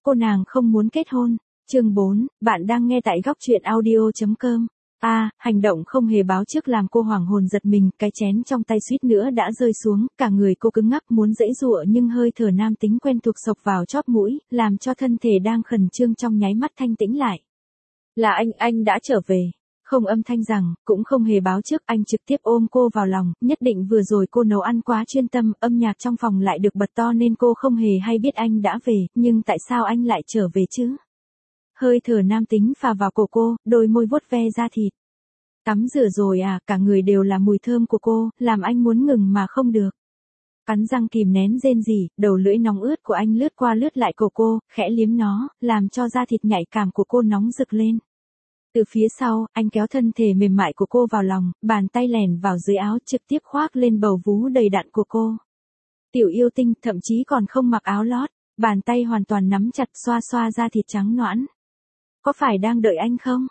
cô nàng không muốn kết hôn. Chương 4, bạn đang nghe tại góc truyện audio.com. Hành động không hề báo trước làm cô hoảng hồn giật mình, cái chén trong tay suýt nữa đã rơi xuống, cả người cô cứng ngắc muốn giãy giụa nhưng hơi thở nam tính quen thuộc xộc vào chóp mũi, làm cho thân thể đang khẩn trương trong nháy mắt thanh tĩnh lại. Là anh đã trở về. Không âm thanh rằng, cũng không hề báo trước, anh trực tiếp ôm cô vào lòng, nhất định vừa rồi cô nấu ăn quá chuyên tâm, âm nhạc trong phòng lại được bật to nên cô không hề hay biết anh đã về, nhưng tại sao anh lại trở về chứ? Hơi thở nam tính phà vào cổ cô, đôi môi vuốt ve da thịt. Tắm rửa rồi à, cả người đều là mùi thơm của cô, làm anh muốn ngừng mà không được. Cắn răng kìm nén rên rỉ, đầu lưỡi nóng ướt của anh lướt qua lướt lại cổ cô, khẽ liếm nó, làm cho da thịt nhạy cảm của cô nóng rực lên. Từ phía sau, anh kéo thân thể mềm mại của cô vào lòng, bàn tay lèn vào dưới áo trực tiếp khoác lên bầu vú đầy đặn của cô. Tiểu yêu tinh thậm chí còn không mặc áo lót, bàn tay hoàn toàn nắm chặt xoa xoa da thịt trắng nõn. Có phải đang đợi anh không?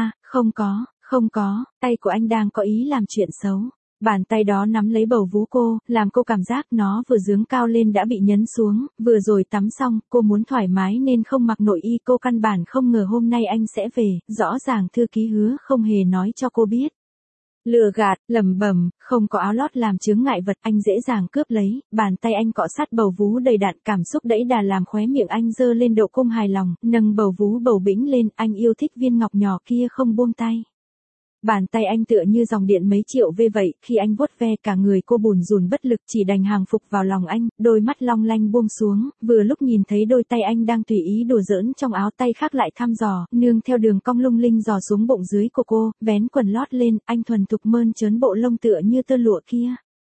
Không có, tay của anh đang có ý làm chuyện xấu. Bàn tay đó nắm lấy bầu vú cô, làm cô cảm giác nó vừa giương cao lên đã bị nhấn xuống, vừa rồi tắm xong, cô muốn thoải mái nên không mặc nội y, cô căn bản không ngờ hôm nay anh sẽ về, rõ ràng thư ký hứa không hề nói cho cô biết. Lừa gạt, lẩm bẩm, không có áo lót làm chướng ngại vật, anh dễ dàng cướp lấy, bàn tay anh cọ sát bầu vú đầy đặn, cảm xúc đẫy đà làm khóe miệng anh dơ lên độ cung hài lòng, nâng bầu vú bầu bĩnh lên, anh yêu thích viên ngọc nhỏ kia không buông tay. Bàn tay anh tựa như dòng điện mấy triệu V vậy, khi anh vuốt ve cả người cô bùn rùn bất lực chỉ đành hàng phục vào lòng anh, đôi mắt long lanh buông xuống, vừa lúc nhìn thấy đôi tay anh đang tùy ý đùa giỡn trong áo, tay khác lại thăm dò, nương theo đường cong lung linh dò xuống bụng dưới của cô, vén quần lót lên, anh thuần thục mơn trớn bộ lông tựa như tơ lụa kia.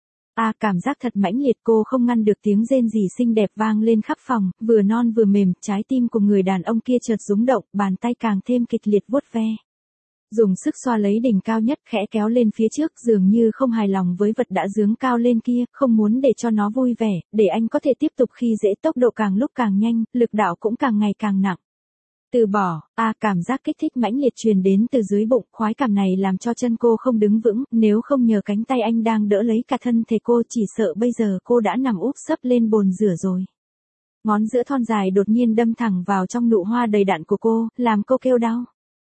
Cảm giác thật mãnh liệt, cô không ngăn được tiếng rên rỉ xinh đẹp vang lên khắp phòng, vừa non vừa mềm, trái tim của người đàn ông kia chợt rung động, bàn tay càng thêm kịch liệt vuốt ve. Dùng sức xoa lấy đỉnh cao nhất, khẽ kéo lên phía trước, dường như không hài lòng với vật đã giương cao lên kia, không muốn để cho nó vui vẻ, để anh có thể tiếp tục khi dễ, tốc độ càng lúc càng nhanh, lực đạo cũng càng ngày càng nặng. Từ bỏ, cảm giác kích thích mãnh liệt truyền đến từ dưới bụng, khoái cảm này làm cho chân cô không đứng vững, nếu không nhờ cánh tay anh đang đỡ lấy cả thân thể cô, chỉ sợ bây giờ cô đã nằm úp sấp lên bồn rửa rồi. Ngón giữa thon dài đột nhiên đâm thẳng vào trong nụ hoa đầy đặn của cô, làm cô kêu đau.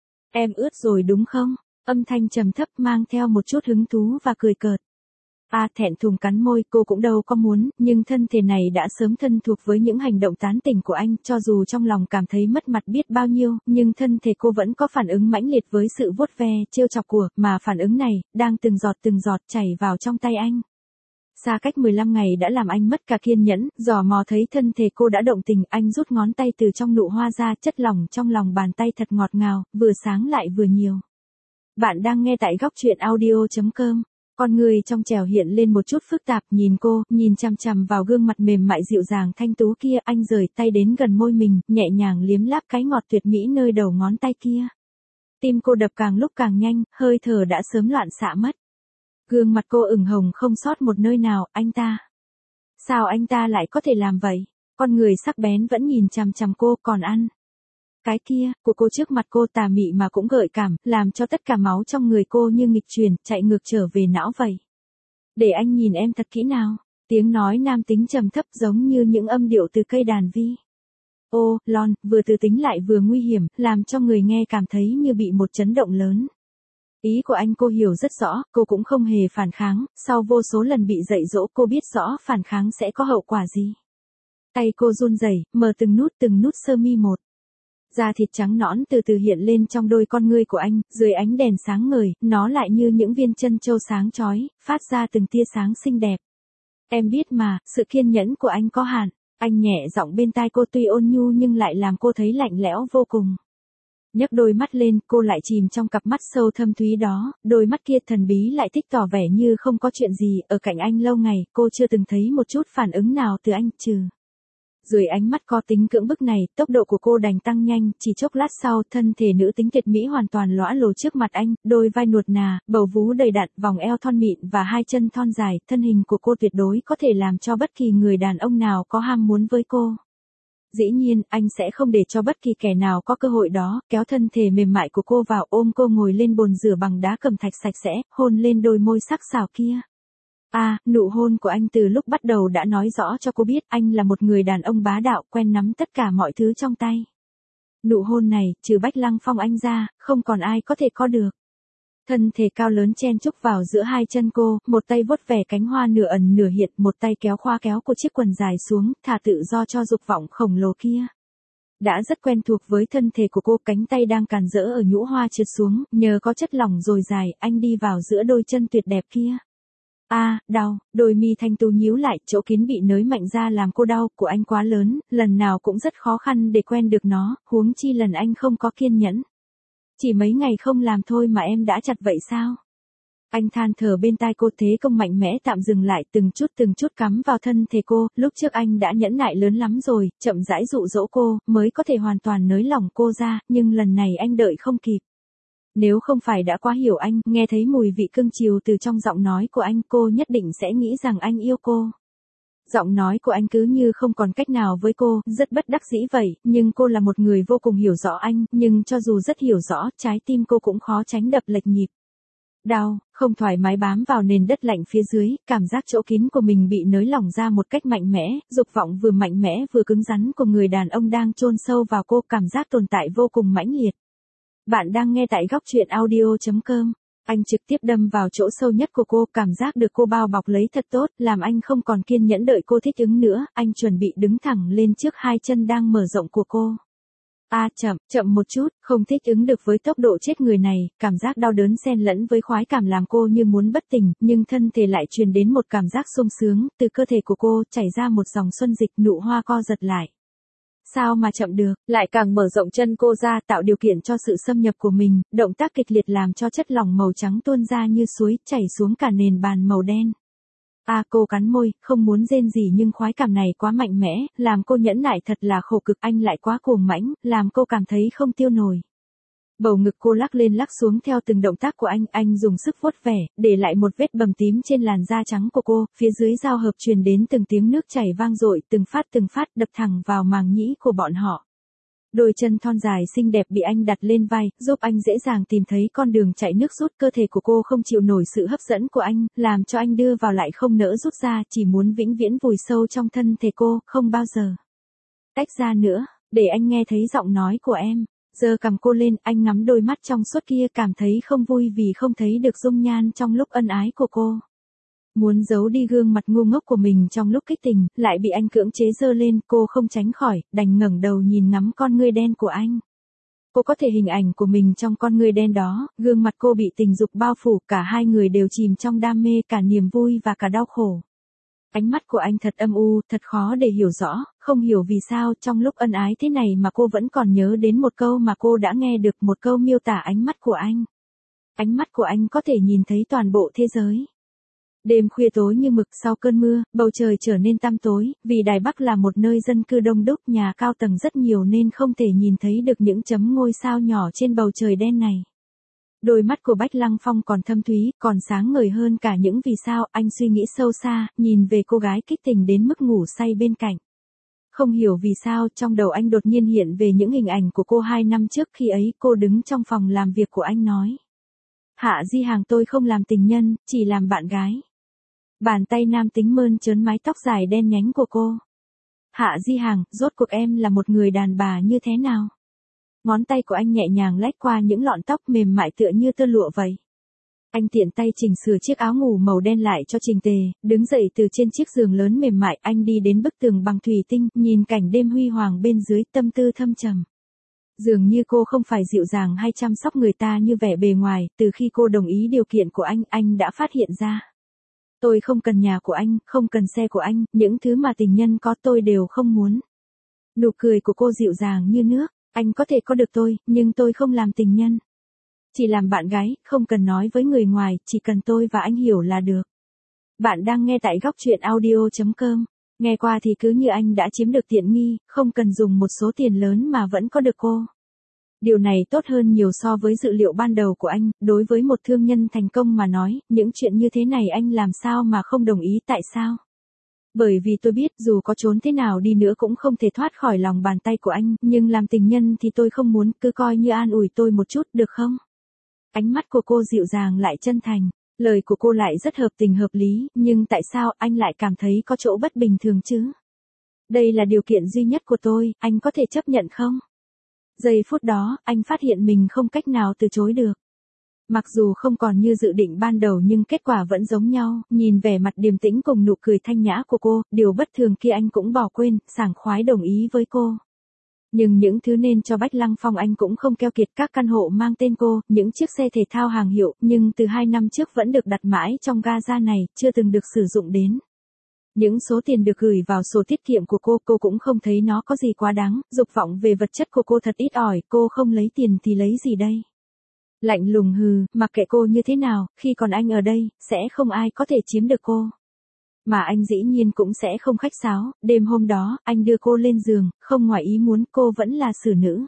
Em ướt rồi đúng không? Âm thanh trầm thấp mang theo một chút hứng thú và cười cợt. Thẹn thùng cắn môi, cô cũng đâu có muốn, nhưng thân thể này đã sớm thân thuộc với những hành động tán tỉnh của anh, cho dù trong lòng cảm thấy mất mặt biết bao nhiêu, nhưng thân thể cô vẫn có phản ứng mãnh liệt với sự vuốt ve, trêu chọc của, mà phản ứng này, đang từng giọt chảy vào trong tay anh. Xa cách 15 ngày đã làm anh mất cả kiên nhẫn, dò mò thấy thân thể cô đã động tình, anh rút ngón tay từ trong nụ hoa ra, chất lỏng trong lòng bàn tay thật ngọt ngào, vừa sáng lại vừa nhiều. Bạn đang nghe tại góc truyện audio.com. Con người trong trẻo hiện lên một chút phức tạp, nhìn chằm chằm vào gương mặt mềm mại dịu dàng thanh tú kia, anh rời tay đến gần môi mình, nhẹ nhàng liếm láp cái ngọt tuyệt mỹ nơi đầu ngón tay kia. Tim cô đập càng lúc càng nhanh, hơi thở đã sớm loạn xạ mất. Gương mặt cô ửng hồng không sót một nơi nào, anh ta. Sao anh ta lại có thể làm vậy? Con người sắc bén vẫn nhìn chằm chằm cô, còn ăn. Cái kia, của cô trước mặt cô tà mị mà cũng gợi cảm, làm cho tất cả máu trong người cô như nghịch chuyển, chạy ngược trở về não vậy. Để anh nhìn em thật kỹ nào. Tiếng nói nam tính trầm thấp giống như những âm điệu từ cây đàn vi. Lon, vừa từ tính lại vừa nguy hiểm, làm cho người nghe cảm thấy như bị một chấn động lớn. Ý của anh cô hiểu rất rõ, cô cũng không hề phản kháng, sau vô số lần bị dạy dỗ cô biết rõ phản kháng sẽ có hậu quả gì. Tay cô run rẩy, mở từng nút sơ mi một. Da thịt trắng nõn từ từ hiện lên trong đôi con ngươi của anh, dưới ánh đèn sáng ngời, nó lại như những viên chân châu sáng chói, phát ra từng tia sáng xinh đẹp. Em biết mà, sự kiên nhẫn của anh có hạn, anh nhẹ giọng bên tai cô tuy ôn nhu nhưng lại làm cô thấy lạnh lẽo vô cùng. Nhấc đôi mắt lên, cô lại chìm trong cặp mắt sâu thâm thúy đó, đôi mắt kia thần bí lại thích tỏ vẻ như không có chuyện gì, ở cạnh anh lâu ngày, cô chưa từng thấy một chút phản ứng nào từ anh, trừ. Dưới ánh mắt có tính cưỡng bức này, tốc độ của cô đành tăng nhanh, chỉ chốc lát sau, thân thể nữ tính tuyệt mỹ hoàn toàn lõa lồ trước mặt anh, đôi vai nuột nà, bầu vú đầy đặn, vòng eo thon mịn và hai chân thon dài, thân hình của cô tuyệt đối có thể làm cho bất kỳ người đàn ông nào có ham muốn với cô. Dĩ nhiên, anh sẽ không để cho bất kỳ kẻ nào có cơ hội đó, kéo thân thể mềm mại của cô vào, ôm cô ngồi lên bồn rửa bằng đá cẩm thạch sạch sẽ, hôn lên đôi môi sắc sảo kia. Nụ hôn của anh từ lúc bắt đầu đã nói rõ cho cô biết anh là một người đàn ông bá đạo quen nắm tất cả mọi thứ trong tay. Nụ hôn này, trừ Bách Lăng Phong anh ra, không còn ai có thể có được. Thân thể cao lớn chen chúc vào giữa hai chân cô, một tay vuốt về cánh hoa nửa ẩn nửa hiện, một tay kéo khoa kéo cô chiếc quần dài xuống, thả tự do cho dục vọng khổng lồ kia. Đã rất quen thuộc với thân thể của cô, cánh tay đang càn rỡ ở nhũ hoa trượt xuống, nhờ có chất lỏng dồi dài, anh đi vào giữa đôi chân tuyệt đẹp kia. Đau, đôi mi thanh tú nhíu lại, chỗ kín bị nới mạnh ra làm cô đau, của anh quá lớn, lần nào cũng rất khó khăn để quen được nó, huống chi lần anh không có kiên nhẫn. Chỉ mấy ngày không làm thôi mà em đã chặt vậy sao? Anh than thở bên tai cô, thế công mạnh mẽ tạm dừng lại, từng chút cắm vào thân thể cô, lúc trước anh đã nhẫn nại lớn lắm rồi, chậm rãi dụ dỗ cô, mới có thể hoàn toàn nới lỏng cô ra, nhưng lần này anh đợi không kịp. Nếu không phải đã quá hiểu anh, nghe thấy mùi vị cưng chiều từ trong giọng nói của anh, cô nhất định sẽ nghĩ rằng anh yêu cô. Giọng nói của anh cứ như không còn cách nào với cô, rất bất đắc dĩ vậy, nhưng cô là một người vô cùng hiểu rõ anh, nhưng cho dù rất hiểu rõ, trái tim cô cũng khó tránh đập lệch nhịp. Đau, không thoải mái bám vào nền đất lạnh phía dưới, cảm giác chỗ kín của mình bị nới lỏng ra một cách mạnh mẽ, dục vọng vừa mạnh mẽ vừa cứng rắn của người đàn ông đang chôn sâu vào cô, cảm giác tồn tại vô cùng mãnh liệt. Bạn đang nghe tại góc truyện audio.com. Anh trực tiếp đâm vào chỗ sâu nhất của cô, cảm giác được cô bao bọc lấy thật tốt, làm anh không còn kiên nhẫn đợi cô thích ứng nữa, anh chuẩn bị đứng thẳng lên trước hai chân đang mở rộng của cô. Chậm một chút, không thích ứng được với tốc độ chết người này, cảm giác đau đớn xen lẫn với khoái cảm làm cô như muốn bất tỉnh, nhưng thân thể lại truyền đến một cảm giác sung sướng, từ cơ thể của cô chảy ra một dòng xuân dịch, nụ hoa co giật lại. Sao mà chậm được, lại càng mở rộng chân cô ra, tạo điều kiện cho sự xâm nhập của mình, động tác kịch liệt làm cho chất lỏng màu trắng tuôn ra như suối, chảy xuống cả nền bàn màu đen. Cô cắn môi, không muốn rên gì nhưng khoái cảm này quá mạnh mẽ, làm cô nhẫn nại thật là khổ cực, anh lại quá cuồng mãnh, làm cô cảm thấy không tiêu nổi. Bầu ngực cô lắc lên lắc xuống theo từng động tác của anh dùng sức vuốt vẻ, để lại một vết bầm tím trên làn da trắng của cô, phía dưới giao hợp truyền đến từng tiếng nước chảy vang dội, từng phát đập thẳng vào màng nhĩ của bọn họ. Đôi chân thon dài xinh đẹp bị anh đặt lên vai, giúp anh dễ dàng tìm thấy con đường chạy nước rút, cơ thể của cô không chịu nổi sự hấp dẫn của anh, làm cho anh đưa vào lại không nỡ rút ra, chỉ muốn vĩnh viễn vùi sâu trong thân thể cô, không bao giờ tách ra nữa, để anh nghe thấy giọng nói của em. Giơ cằm cô lên, anh ngắm đôi mắt trong suốt kia, cảm thấy không vui vì không thấy được dung nhan trong lúc ân ái của cô. Muốn giấu đi gương mặt ngu ngốc của mình trong lúc kích tình, lại bị anh cưỡng chế giơ lên, cô không tránh khỏi, đành ngẩng đầu nhìn ngắm con ngươi đen của anh. Cô có thể hình ảnh của mình trong con ngươi đen đó, gương mặt cô bị tình dục bao phủ, cả hai người đều chìm trong đam mê, cả niềm vui và cả đau khổ. Ánh mắt của anh thật âm u, thật khó để hiểu rõ, không hiểu vì sao trong lúc ân ái thế này mà cô vẫn còn nhớ đến một câu mà cô đã nghe được, một câu miêu tả ánh mắt của anh. Ánh mắt của anh có thể nhìn thấy toàn bộ thế giới. Đêm khuya tối như mực sau cơn mưa, bầu trời trở nên tăm tối, vì Đài Bắc là một nơi dân cư đông đúc, nhà cao tầng rất nhiều nên không thể nhìn thấy được những chấm ngôi sao nhỏ trên bầu trời đen này. Đôi mắt của Bách Lăng Phong còn thâm thúy, còn sáng ngời hơn cả những vì sao, anh suy nghĩ sâu xa, nhìn về cô gái kích tình đến mức ngủ say bên cạnh. Không hiểu vì sao, trong đầu anh đột nhiên hiện về những hình ảnh của cô 2 năm trước, khi ấy cô đứng trong phòng làm việc của anh nói. Hạ Di Hàng, tôi không làm tình nhân, chỉ làm bạn gái. Bàn tay nam tính mơn trớn mái tóc dài đen nhánh của cô. Hạ Di Hàng, rốt cuộc em là một người đàn bà như thế nào? Ngón tay của anh nhẹ nhàng lách qua những lọn tóc mềm mại tựa như tơ lụa vậy. Anh tiện tay chỉnh sửa chiếc áo ngủ màu đen lại cho chỉnh tề, đứng dậy từ trên chiếc giường lớn mềm mại, anh đi đến bức tường bằng thủy tinh, nhìn cảnh đêm huy hoàng bên dưới, tâm tư thâm trầm. Dường như cô không phải dịu dàng hay chăm sóc người ta như vẻ bề ngoài, từ khi cô đồng ý điều kiện của anh đã phát hiện ra. Tôi không cần nhà của anh, không cần xe của anh, những thứ mà tình nhân có tôi đều không muốn. Nụ cười của cô dịu dàng như nước, anh có thể có được tôi, nhưng tôi không làm tình nhân. Chỉ làm bạn gái, không cần nói với người ngoài, chỉ cần tôi và anh hiểu là được. Bạn đang nghe tại góc truyện audio.com. Nghe qua thì cứ như anh đã chiếm được tiện nghi, không cần dùng một số tiền lớn mà vẫn có được cô. Điều này tốt hơn nhiều so với dự liệu ban đầu của anh, đối với một thương nhân thành công mà nói, những chuyện như thế này anh làm sao mà không đồng ý, tại sao? Bởi vì tôi biết dù có trốn thế nào đi nữa cũng không thể thoát khỏi lòng bàn tay của anh, nhưng làm tình nhân thì tôi không muốn, cứ coi như an ủi tôi một chút được không? Ánh mắt của cô dịu dàng lại chân thành. Lời của cô lại rất hợp tình hợp lý, nhưng tại sao anh lại cảm thấy có chỗ bất bình thường chứ? Đây là điều kiện duy nhất của tôi, anh có thể chấp nhận không? Giây phút đó, anh phát hiện mình không cách nào từ chối được. Mặc dù không còn như dự định ban đầu nhưng kết quả vẫn giống nhau, nhìn vẻ mặt điềm tĩnh cùng nụ cười thanh nhã của cô, điều bất thường kia anh cũng bỏ quên, sảng khoái đồng ý với cô. Nhưng những thứ nên cho Bách Lăng Phong anh cũng không keo kiệt, các căn hộ mang tên cô, những chiếc xe thể thao hàng hiệu, nhưng từ 2 năm trước vẫn được đặt mãi trong gaza này, chưa từng được sử dụng đến. Những số tiền được gửi vào sổ tiết kiệm của cô cũng không thấy nó có gì quá đáng, dục vọng về vật chất của cô thật ít ỏi, cô không lấy tiền thì lấy gì đây? Lạnh lùng hừ, mặc kệ cô như thế nào, khi còn anh ở đây, sẽ không ai có thể chiếm được cô. Mà anh dĩ nhiên cũng sẽ không khách sáo, đêm hôm đó, anh đưa cô lên giường, không ngoài ý muốn cô vẫn là xử nữ.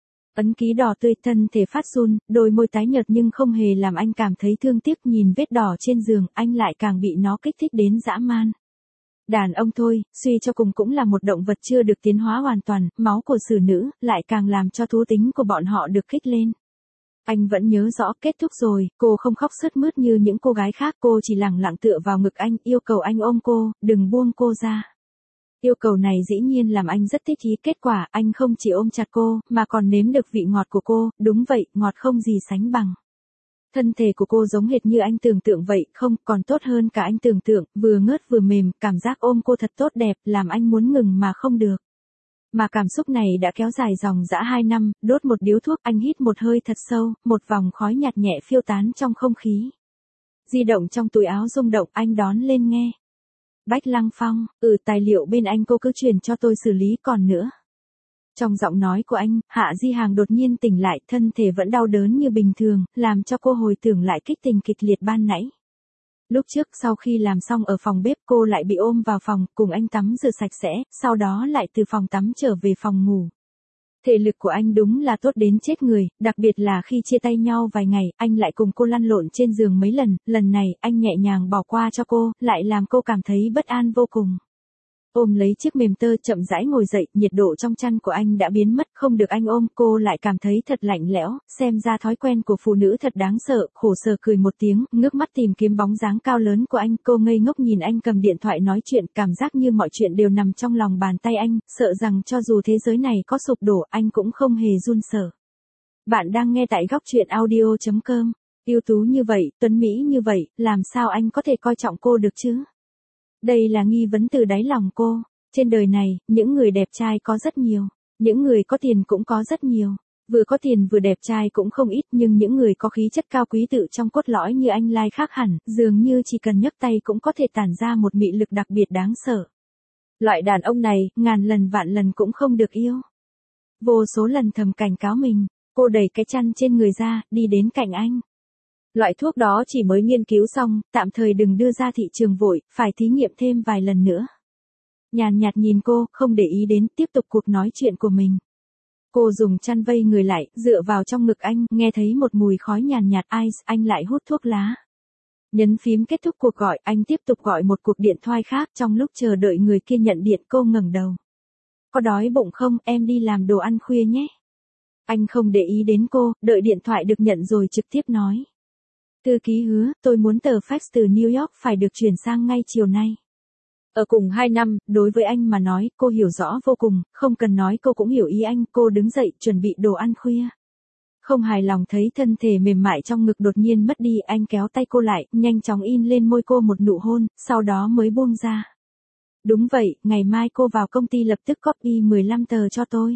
Ấn ký đỏ tươi, thân thể phát run, đôi môi tái nhợt nhưng không hề làm anh cảm thấy thương tiếc, nhìn vết đỏ trên giường, anh lại càng bị nó kích thích đến dã man. Đàn ông thôi, suy cho cùng cũng là một động vật chưa được tiến hóa hoàn toàn, máu của xử nữ, lại càng làm cho thú tính của bọn họ được kích lên. Anh vẫn nhớ rõ, kết thúc rồi, cô không khóc sướt mướt như những cô gái khác, cô chỉ lẳng lặng tựa vào ngực anh, yêu cầu anh ôm cô, đừng buông cô ra. Yêu cầu này dĩ nhiên làm anh rất thích ý, kết quả anh không chỉ ôm chặt cô, mà còn nếm được vị ngọt của cô, đúng vậy, ngọt không gì sánh bằng. Thân thể của cô giống hệt như anh tưởng tượng vậy, không, còn tốt hơn cả anh tưởng tượng, vừa ngớt vừa mềm, cảm giác ôm cô thật tốt đẹp, làm anh muốn ngừng mà không được. Mà cảm xúc này đã kéo dài dòng dã 2 năm, đốt một điếu thuốc, anh hít một hơi thật sâu, một vòng khói nhạt nhẹ phiêu tán trong không khí. Di động trong túi áo rung động, anh đón lên nghe. Bách Lăng Phong, tài liệu bên anh cô cứ truyền cho tôi xử lý, còn nữa. Trong giọng nói của anh, Hạ Di Hàng đột nhiên tỉnh lại, thân thể vẫn đau đớn như bình thường, làm cho cô hồi tưởng lại kích tình kịch liệt ban nãy. Lúc trước sau khi làm xong ở phòng bếp cô lại bị ôm vào phòng, cùng anh tắm rửa sạch sẽ, sau đó lại từ phòng tắm trở về phòng ngủ. Thể lực của anh đúng là tốt đến chết người, đặc biệt là khi chia tay nhau vài ngày, anh lại cùng cô lăn lộn trên giường mấy lần này anh nhẹ nhàng bỏ qua cho cô, lại làm cô cảm thấy bất an vô cùng. Ôm lấy chiếc mềm tơ chậm rãi ngồi dậy, nhiệt độ trong chăn của anh đã biến mất, không được anh ôm, cô lại cảm thấy thật lạnh lẽo, xem ra thói quen của phụ nữ thật đáng sợ, khổ sở cười một tiếng, ngước mắt tìm kiếm bóng dáng cao lớn của anh, cô ngây ngốc nhìn anh cầm điện thoại nói chuyện, cảm giác như mọi chuyện đều nằm trong lòng bàn tay anh, sợ rằng cho dù thế giới này có sụp đổ, anh cũng không hề run sợ. Bạn đang nghe tại góc truyện audio.com, ưu tú như vậy, tuấn mỹ như vậy, làm sao anh có thể coi trọng cô được chứ? Đây là nghi vấn từ đáy lòng cô. Trên đời này, những người đẹp trai có rất nhiều. Những người có tiền cũng có rất nhiều. Vừa có tiền vừa đẹp trai cũng không ít, nhưng những người có khí chất cao quý tự trong cốt lõi như anh Lai khác hẳn, dường như chỉ cần nhấc tay cũng có thể tản ra một mị lực đặc biệt đáng sợ. Loại đàn ông này, ngàn lần vạn lần cũng không được yêu. Vô số lần thầm cảnh cáo mình, cô đẩy cái chăn trên người ra, đi đến cạnh anh. Loại thuốc đó chỉ mới nghiên cứu xong, tạm thời đừng đưa ra thị trường vội, phải thí nghiệm thêm vài lần nữa. Nhàn nhạt nhìn cô, không để ý đến, tiếp tục cuộc nói chuyện của mình. Cô dùng chăn vây người lại, dựa vào trong ngực anh, nghe thấy một mùi khói nhàn nhạt, anh lại hút thuốc lá. Nhấn phím kết thúc cuộc gọi, anh tiếp tục gọi một cuộc điện thoại khác, trong lúc chờ đợi người kia nhận điện cô ngẩng đầu. Có đói bụng không, em đi làm đồ ăn khuya nhé. Anh không để ý đến cô, đợi điện thoại được nhận rồi trực tiếp nói. Thư ký hứa, tôi muốn tờ fax từ New York phải được chuyển sang ngay chiều nay. Ở cùng 2 năm, đối với anh mà nói, cô hiểu rõ vô cùng, không cần nói cô cũng hiểu ý anh, cô đứng dậy, chuẩn bị đồ ăn khuya. Không hài lòng thấy thân thể mềm mại trong ngực đột nhiên mất đi, anh kéo tay cô lại, nhanh chóng in lên môi cô một nụ hôn, sau đó mới buông ra. Đúng vậy, ngày mai cô vào công ty lập tức copy 15 tờ cho tôi.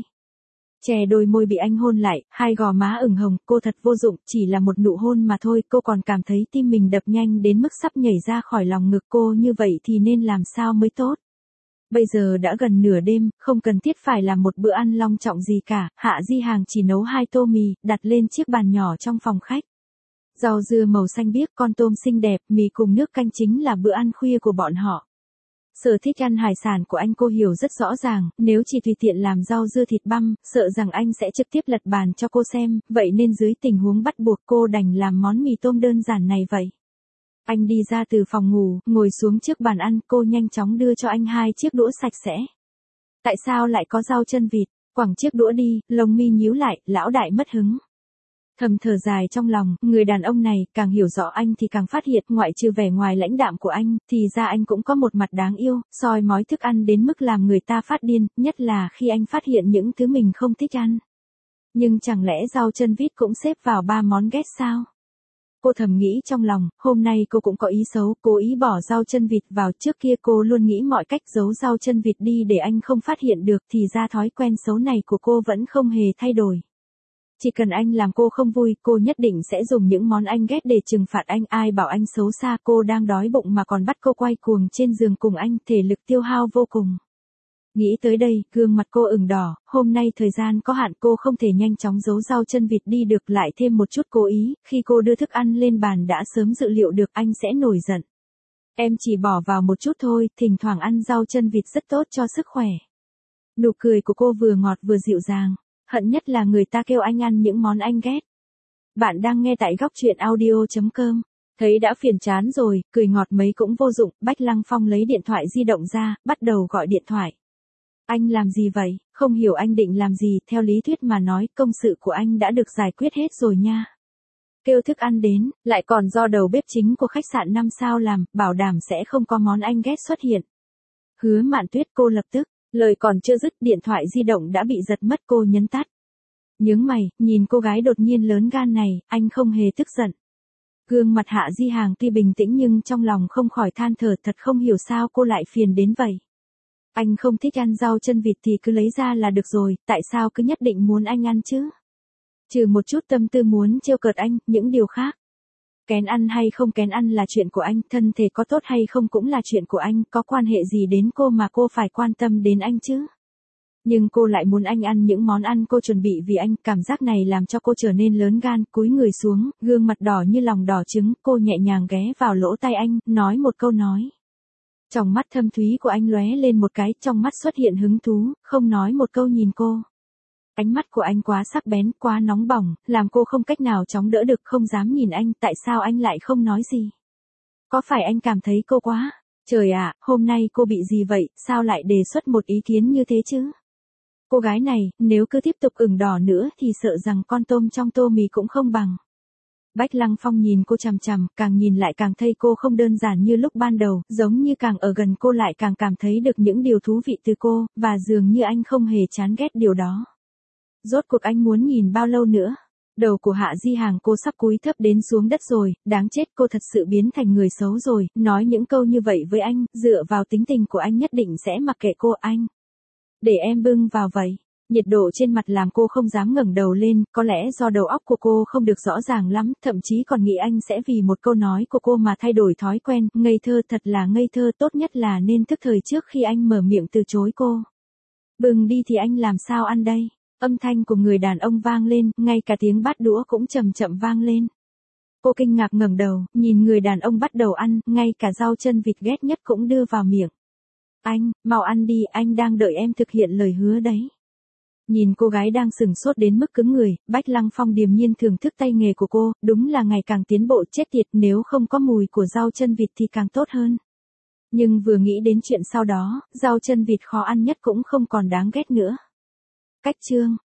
Chè đôi môi bị anh hôn lại, hai gò má ửng hồng, cô thật vô dụng, chỉ là một nụ hôn mà thôi, cô còn cảm thấy tim mình đập nhanh đến mức sắp nhảy ra khỏi lòng ngực cô, như vậy thì nên làm sao mới tốt. Bây giờ đã gần nửa đêm, không cần thiết phải làm một bữa ăn long trọng gì cả, Hạ Di Hàng chỉ nấu 2 tô mì, đặt lên chiếc bàn nhỏ trong phòng khách. Rau dưa màu xanh biếc, con tôm xinh đẹp, mì cùng nước canh chính là bữa ăn khuya của bọn họ. Sở thích ăn hải sản của anh cô hiểu rất rõ ràng, nếu chỉ tùy tiện làm rau dưa thịt băm, sợ rằng anh sẽ trực tiếp lật bàn cho cô xem, vậy nên dưới tình huống bắt buộc cô đành làm món mì tôm đơn giản này vậy. Anh đi ra từ phòng ngủ, ngồi xuống trước bàn ăn, cô nhanh chóng đưa cho anh 2 chiếc đũa sạch sẽ. Tại sao lại có rau chân vịt? Quẳng chiếc đũa đi, lông mi nhíu lại, lão đại mất hứng. Thầm thở dài trong lòng, người đàn ông này, càng hiểu rõ anh thì càng phát hiện, ngoại trừ vẻ ngoài lãnh đạm của anh, thì ra anh cũng có một mặt đáng yêu, soi mói thức ăn đến mức làm người ta phát điên, nhất là khi anh phát hiện những thứ mình không thích ăn. Nhưng chẳng lẽ rau chân vịt cũng xếp vào 3 món ghét sao? Cô thầm nghĩ trong lòng, hôm nay cô cũng có ý xấu, cố ý bỏ rau chân vịt vào, trước kia cô luôn nghĩ mọi cách giấu rau chân vịt đi để anh không phát hiện được, thì ra thói quen xấu này của cô vẫn không hề thay đổi. Chỉ cần anh làm cô không vui, cô nhất định sẽ dùng những món anh ghét để trừng phạt anh, ai bảo anh xấu xa, cô đang đói bụng mà còn bắt cô quay cuồng trên giường cùng anh, thể lực tiêu hao vô cùng. Nghĩ tới đây, gương mặt cô ửng đỏ, hôm nay thời gian có hạn cô không thể nhanh chóng giấu rau chân vịt đi được, lại thêm một chút cố ý, khi cô đưa thức ăn lên bàn đã sớm dự liệu được anh sẽ nổi giận. Em chỉ bỏ vào một chút thôi, thỉnh thoảng ăn rau chân vịt rất tốt cho sức khỏe. Nụ cười của cô vừa ngọt vừa dịu dàng, hận nhất là người ta kêu anh ăn những món anh ghét. Bạn đang nghe tại góc truyện audio.com. Thấy đã phiền chán rồi, cười ngọt mấy cũng vô dụng, Bách Lăng Phong lấy điện thoại di động ra, bắt đầu gọi điện thoại. Anh làm gì vậy? Không hiểu anh định làm gì, theo lý thuyết mà nói, công sự của anh đã được giải quyết hết rồi nha. Kêu thức ăn đến, lại còn do đầu bếp chính của khách sạn 5 sao làm, bảo đảm sẽ không có món anh ghét xuất hiện. Hứa Mạn Tuyết, cô lập tức, lời còn chưa dứt điện thoại di động đã bị giật mất, cô nhấn tắt. Nhướng mày, nhìn cô gái đột nhiên lớn gan này, anh không hề tức giận. Gương mặt Hạ Di Hàng tuy bình tĩnh nhưng trong lòng không khỏi than thở, thật không hiểu sao cô lại phiền đến vậy. Anh không thích ăn rau chân vịt thì cứ lấy ra là được rồi, tại sao cứ nhất định muốn anh ăn chứ? Trừ một chút tâm tư muốn trêu cợt anh, những điều khác. Kén ăn hay không kén ăn là chuyện của anh, thân thể có tốt hay không cũng là chuyện của anh, có quan hệ gì đến cô mà cô phải quan tâm đến anh chứ? Nhưng cô lại muốn anh ăn những món ăn cô chuẩn bị vì anh, cảm giác này làm cho cô trở nên lớn gan, cúi người xuống, gương mặt đỏ như lòng đỏ trứng, cô nhẹ nhàng ghé vào lỗ tai anh, nói một câu nói. Trong mắt thâm thúy của anh lóe lên một cái, trong mắt xuất hiện hứng thú, không nói một câu nhìn cô. Ánh mắt của anh quá sắc bén, quá nóng bỏng, làm cô không cách nào chống đỡ được, không dám nhìn anh, tại sao anh lại không nói gì? Có phải anh cảm thấy cô quá? Trời ạ, hôm nay cô bị gì vậy, sao lại đề xuất một ý kiến như thế chứ? Cô gái này, nếu cứ tiếp tục ửng đỏ nữa thì sợ rằng con tôm trong tô mì cũng không bằng. Bách Lăng Phong nhìn cô chằm chằm, càng nhìn lại càng thấy cô không đơn giản như lúc ban đầu, giống như càng ở gần cô lại càng cảm thấy được những điều thú vị từ cô, và dường như anh không hề chán ghét điều đó. Rốt cuộc anh muốn nhìn bao lâu nữa? Đầu của Hạ Di Hàng cô sắp cúi thấp đến xuống đất rồi, đáng chết, cô thật sự biến thành người xấu rồi, nói những câu như vậy với anh, dựa vào tính tình của anh nhất định sẽ mặc kệ cô. Anh. Để em bưng vào vậy. Nhiệt độ trên mặt làm cô không dám ngẩng đầu lên, có lẽ do đầu óc của cô không được rõ ràng lắm, thậm chí còn nghĩ anh sẽ vì một câu nói của cô mà thay đổi thói quen, ngây thơ, thật là ngây thơ, tốt nhất là nên thức thời trước khi anh mở miệng từ chối cô. Bưng đi thì anh làm sao ăn đây? Âm thanh của người đàn ông vang lên, ngay cả tiếng bát đũa cũng chậm chậm vang lên. Cô kinh ngạc ngẩng đầu, nhìn người đàn ông bắt đầu ăn, ngay cả rau chân vịt ghét nhất cũng đưa vào miệng. Anh, mau ăn đi, anh đang đợi em thực hiện lời hứa đấy. Nhìn cô gái đang sửng sốt đến mức cứng người, Bách Lăng Phong điềm nhiên thưởng thức tay nghề của cô, đúng là ngày càng tiến bộ, chết tiệt, nếu không có mùi của rau chân vịt thì càng tốt hơn. Nhưng vừa nghĩ đến chuyện sau đó, rau chân vịt khó ăn nhất cũng không còn đáng ghét nữa. Cách chương